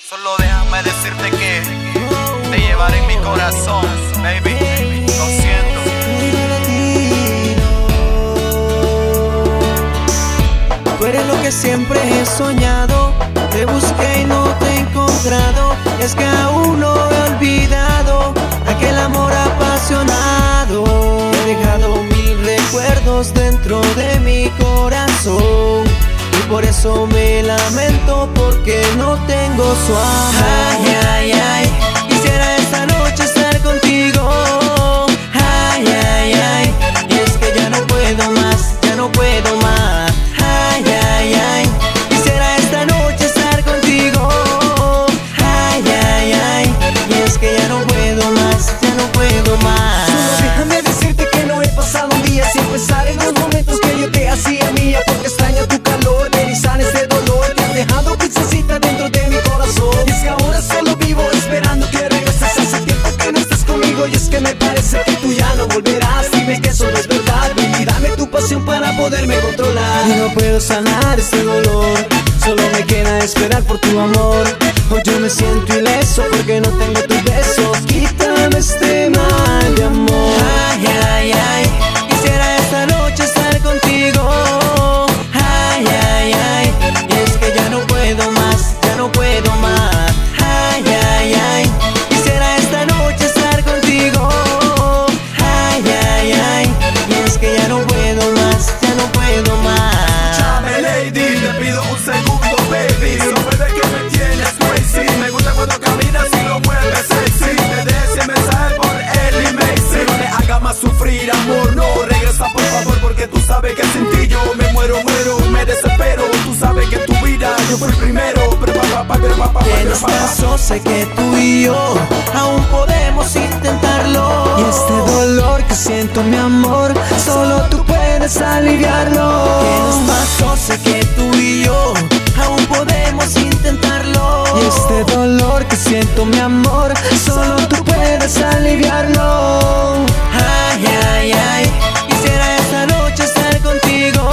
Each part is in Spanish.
Solo déjame decirte que te llevaré en mi corazón, baby. Lo siento. Tú eres lo que siempre he soñado. Te busqué y no te he encontrado. Es que aún no he olvidado aquel amor apasionado. He dejado mil recuerdos dentro de mi corazón y por eso me lamento porque no tengo su amor. Ay, ay, ay, quisiera esta noche estar contigo. Ay, ay, ay, y es que ya no puedo más, ya no puedo más. Ay, ay, ay, quisiera esta noche estar contigo. Ay, ay, ay, y es que ya no puedo más, ya no puedo más. Solo déjame decirte que no he pasado un día sin pensar en los momentos que yo te hacía mía, porque extraño tu calor, me erizan este dolor. Te has dejado pizzacita dentro de mi corazón, y es que ahora solo vivo esperando que regreses. Hace tiempo que no estás conmigo y es que me parece que tú ya no volverás. Dime que eso no es verdad, ven y dame tu pasión para poderme controlar. Y no puedo sanar este dolor, solo me queda esperar por tu amor. Hoy yo me siento ileso porque no tengo tus besos. Quítame este mal de amor. Ay, ay, ay, quisiera esta noche estar contigo. Ay, ay, ay, y es que ya no puedo más, ya no puedo más. Ay, ay, ay, quisiera esta noche estar contigo. Ay, ay, ay, y es que ya no puedo más, ya no puedo más. Escúchame, lady, te pido un segundo, baby. No puede que me tienes crazy. Me gusta cuando caminas y lo mueves sexy. Te dejes ese mensaje por el email. No me haga más sufrir, amor, no. Regresa por favor porque tú sabes que sin ti yo me muero, me desespero. Tú sabes que en tu vida yo fui primero. ¿Qué nos pasó? Sé que tú y yo aún podemos intentarlo. Y este dolor que siento, mi amor, solo tú puedes aliviarlo. ¿Qué nos pasó? Sé que tú y yo aún podemos intentarlo. Y este dolor que siento, mi amor, solo tú puedes aliviarlo. Ay, ay, ay, quisiera esta noche estar contigo.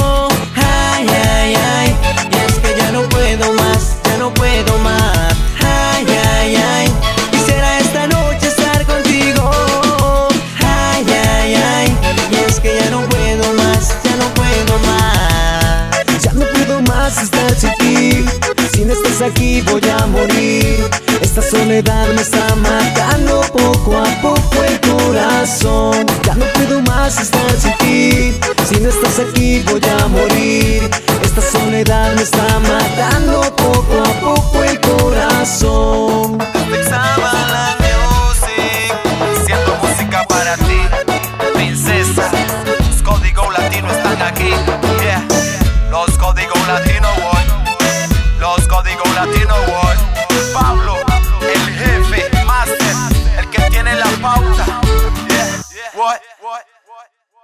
Ay, ay, ay, y es que ya no puedo más, ya no puedo más. Ay, ay, ay, quisiera esta noche estar contigo. Ay, ay, ay, y es que ya no puedo más, ya no puedo más. Ya no puedo más estar sin ti. Si no estás aquí voy a morir. Esta soledad me está matando poco a poco el corazón. Ya no puedo más estar sin ti. Si no estás aquí voy a morir. Esta soledad me está matando poco a poco el corazón. Pensaba la music, haciendo música para ti, princesa. Los códigos latinos están aquí, yeah. Los códigos latinos, boy. Los códigos latinos, boy. Pablo, el jefe, master, el que tiene la pauta, yeah. What?